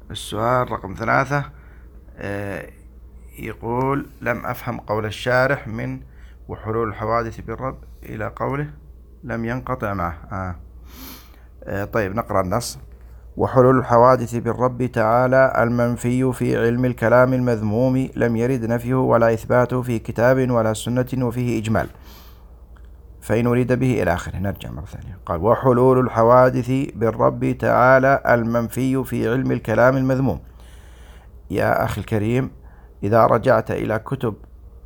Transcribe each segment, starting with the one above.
السؤال رقم 3 يقول: لم أفهم قول الشارح من وحلول الحوادث بالرب إلى قوله لم ينقطع معه. طيب نقرأ النص. وحلول الحوادث بالرب تعالى المنفي في علم الكلام المذموم لم يرد نفيه ولا إثباته في كتاب ولا سنة وفيه إجمال، فإن أريد به إلى آخره. نرجع مرة ثانية. قال: وحلول الحوادث بالرب تعالى المنفي في علم الكلام المذموم. يا أخي الكريم، إذا رجعت إلى كتب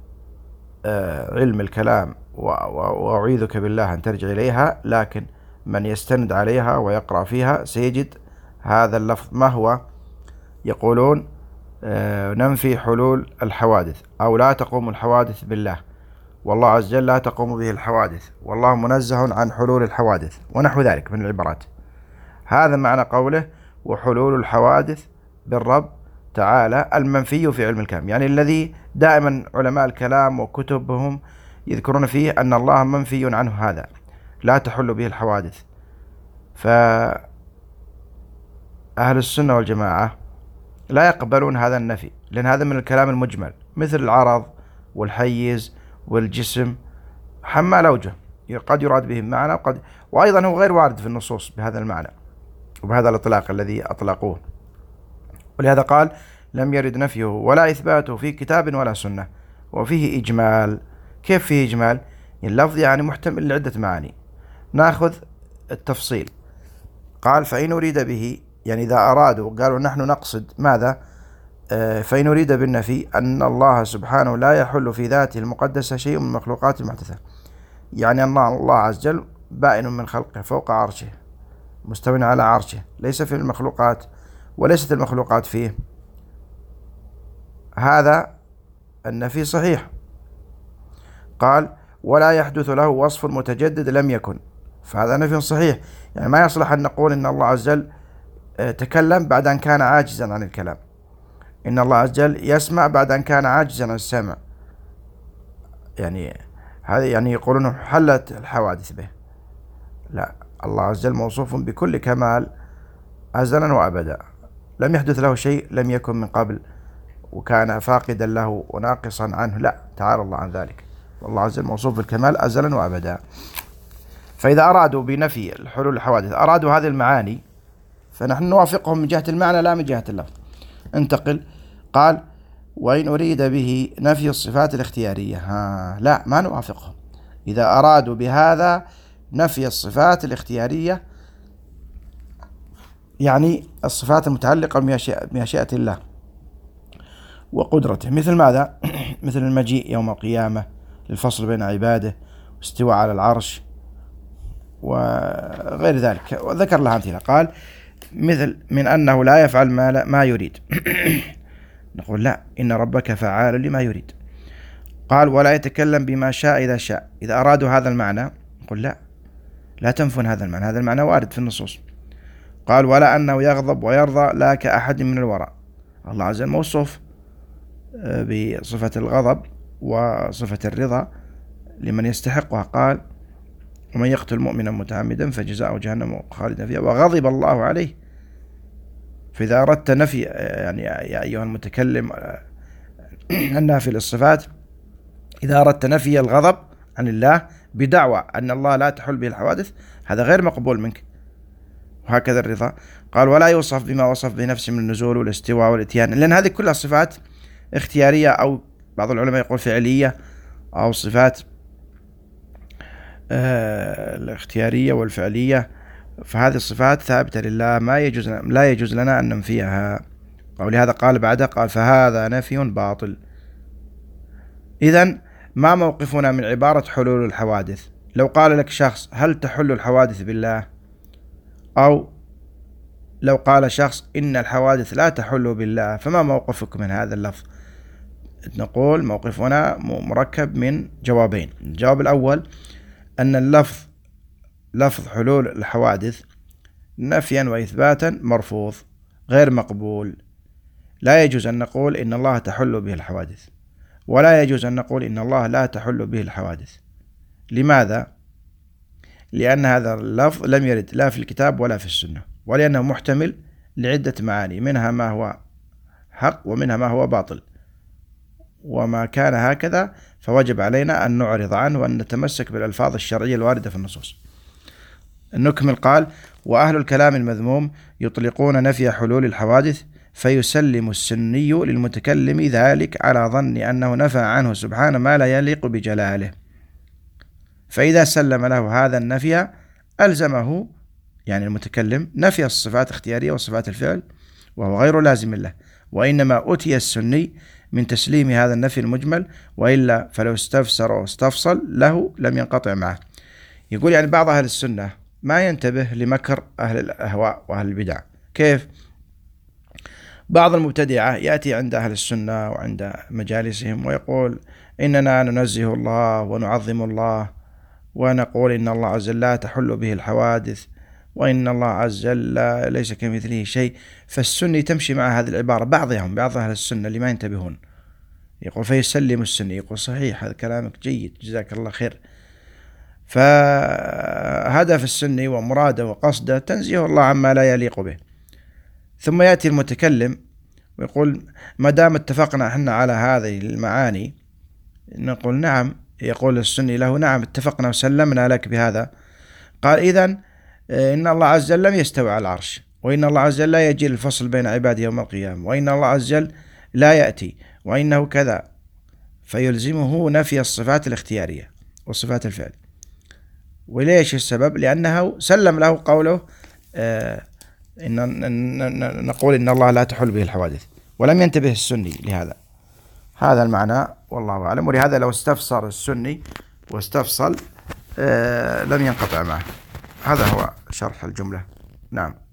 علم الكلام، وأعيذك بالله أن ترجع إليها، لكن من يستند عليها ويقرأ فيها سيجد هذا اللفظ. ما هو؟ يقولون ننفي حلول الحوادث، أو لا تقوم الحوادث بالله، والله عز وجل لا تقوم به الحوادث، والله منزه عن حلول الحوادث، ونحو ذلك من العبارات. هذا معنى قوله وحلول الحوادث بالرب تعالى المنفي في علم الكلام، يعني الذي دائما علماء الكلام وكتبهم يذكرون فيه أن الله منفي عنه، هذا لا تحل به الحوادث. فأهل السنة والجماعة لا يقبلون هذا النفي، لأن هذا من الكلام المجمل، مثل العرض والحيز والجسم، حمال أوجه، قد يراد به معنى، وأيضا هو غير وارد في النصوص بهذا المعنى وبهذا الإطلاق الذي أطلقوه. ولهذا قال: لم يرد نفيه ولا إثباته في كتاب ولا سنة وفيه إجمال. كيف فيه إجمال؟ اللفظ يعني محتمل لعدة معاني. نأخذ التفصيل. قال: فإن أريد به، يعني إذا أرادوا قالوا نحن نقصد ماذا؟ فإن أريد بالنفي أن الله سبحانه لا يحل في ذاته المقدسة شيء من المخلوقات المحدثة، يعني أن الله عز وجل بائن من خلقه فوق عرشه مستوٍ على عرشه، ليس في المخلوقات وليست المخلوقات فيه. هذا النفي صحيح. قال: ولا يحدث له وصف متجدد لم يكن، فهذا نفي صحيح، يعني ما يصلح أن نقول إن الله عز وجل تكلم بعد أن كان عاجزا عن الكلام، إن الله عز وجل يسمع بعد أن كان عاجزا عن السمع، يعني هذا يعني يقولون حلت الحوادث به. لا، الله عز وجل موصوف بكل كمال أزلا وأبدا، لم يحدث له شيء لم يكن من قبل وكان فاقدا له وناقصا عنه، لا، تعالى الله عن ذلك، والله عز وجل موصوف بالكمال أزلا وأبدا. فإذا أرادوا بنفي الحلول الحوادث أرادوا هذه المعاني، فنحن نوافقهم من جهة المعنى لا من جهة اللفظ. انتقل. قال: وإن أريد به نفي الصفات الاختيارية، لا، ما نوافقهم. إذا أرادوا بهذا نفي الصفات الاختيارية، يعني الصفات المتعلقة بمشيئة الله وقدرته، مثل ماذا؟ مثل المجيء يوم القيامة للفصل بين عباده، واستواء على العرش، وغير ذلك، وذكر لها أمثلة. قال: مثل من أنه لا يفعل ما يريد. نقول لا، إن ربك فعال لما يريد. قال: ولا يتكلم بما شاء إذا شاء. إذا أرادوا هذا المعنى نقول لا، لا تنفون هذا المعنى، هذا المعنى وارد في النصوص. قال: ولا أنه يغضب ويرضى لا كأحد من الورى. الله عز وجل موصوف بصفة الغضب وصفة الرضا لمن يستحقها. قال: ومن يقتل مؤمنا متعمدا فجزاؤه جهنم خالدا فيها وغضب الله عليه. فإذا أردت نفي، يعني يا أيها المتكلم النافي للصفات، إذا أردت نفي الغضب عن الله بدعوى أن الله لا تحل به الحوادث، هذا غير مقبول منك. وهكذا الرضا. قال: ولا يوصف بما وصف بنفسه من النزول والاستواء والاتيان، لأن هذه كلها صفات اختيارية، أو بعض العلماء يقول فعلية، أو صفات الاختيارية والفعلية، فهذه الصفات ثابتة لله، لا يجوز لنا أن ننفيها. ولهذا قال بعده، قال: فهذا نفي باطل. إذن ما موقفنا من عبارة حلول الحوادث؟ لو قال لك شخص: هل تحل الحوادث بالله؟ أو لو قال شخص: إن الحوادث لا تحل بالله، فما موقفك من هذا اللفظ؟ نقول موقفنا مركب من جوابين. الجواب الأول أن اللفظ لفظ حلول الحوادث نفيا وإثباتا مرفوض غير مقبول. لا يجوز أن نقول إن الله تحل به الحوادث، ولا يجوز أن نقول إن الله لا تحل به الحوادث. لماذا؟ لأن هذا اللفظ لم يرد لا في الكتاب ولا في السنة، ولأنه محتمل لعدة معاني، منها ما هو حق ومنها ما هو باطل، وما كان هكذا فوجب علينا أن نعرض عنه وأن نتمسك بالألفاظ الشرعية الواردة في النصوص. نكمل. قال: وأهل الكلام المذموم يطلقون نفي حلول الحوادث، فيسلم السني للمتكلم ذلك على ظن أنه نفى عنه سبحانه ما لا يليق بجلاله، فإذا سلم له هذا النفي ألزمه، يعني المتكلم، نفي الصفات الاختيارية وصفات الفعل، وهو غير لازم له، وإنما أتي السني من تسليم هذا النفي المجمل، وإلا فلو استفسر واستفصل له لم ينقطع معه. يقول يعني بعض أهل السنة ما ينتبه لمكر أهل الأهواء وأهل البدع. كيف؟ بعض المبتدعة يأتي عند أهل السنة وعند مجالسهم ويقول: إننا ننزه الله ونعظم الله، ونقول إن الله عز وجل لا تحل به الحوادث، وإن الله عز وجل ليس كمثله شيء. فالسني تمشي مع هذه العبارة، بعض أهل السنة اللي ما ينتبهون، يقول فيسلم السني، يقول صحيح هذا كلامك جيد جزاك الله خير. فهدف السني ومراده وقصده تنزيه الله عما لا يليق به. ثم يأتي المتكلم ويقول: ما دام اتفقنا احنا على هذه المعاني، نقول نعم. يقول السني له: نعم اتفقنا وسلمنا لك بهذا. قال: إذن إن الله عز وجل لم يستوي على العرش، وإن الله عز وجل لا يجي الفصل بين عباده يوم القيامة، وإن الله عز وجل لا يأتي، وإنه كذا، فيلزمه نفي الصفات الاختيارية وصفات الفعل. وليش السبب؟ لأنه سلم له قوله نقول إن الله لا تحل به الحوادث، ولم ينتبه السني لهذا. هذا المعنى والله أعلم. ولهذا لو استفسر السني واستفصل لم ينقطع معه. هذا هو شرح الجملة. نعم.